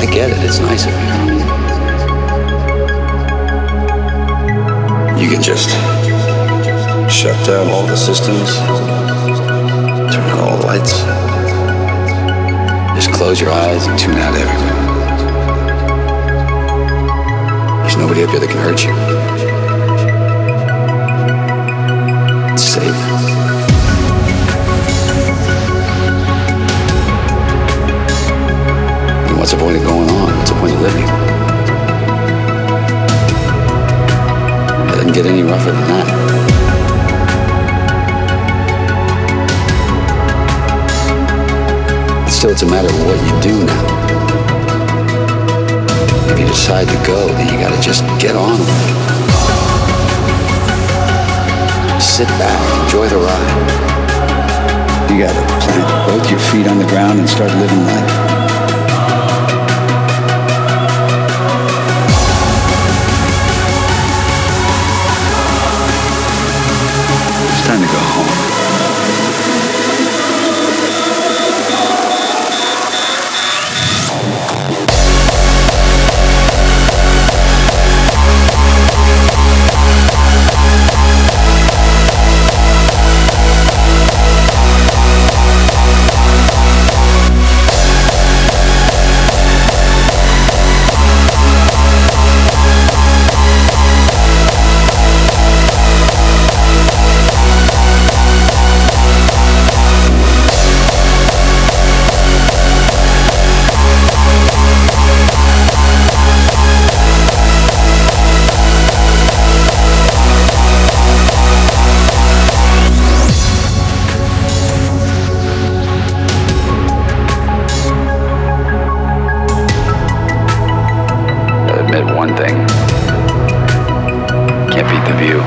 get it. It's nice of you. You can just shut down all the systems, turn on all the lights. Just close your eyes and tune out everything. There's nobody up here that can hurt you. It's safe. And what's the point of going on? What's the point of living? It doesn't get any rougher than that. Still, it's a matter of what you do now. If you decide to go, then you gotta just get on with it. Sit back, enjoy the ride. You gotta plant both your feet on the ground and start living life. It's time to go home. One thing, can't beat the view.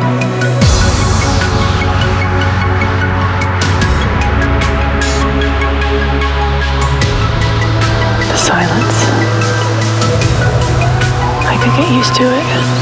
The silence. I could get used to it.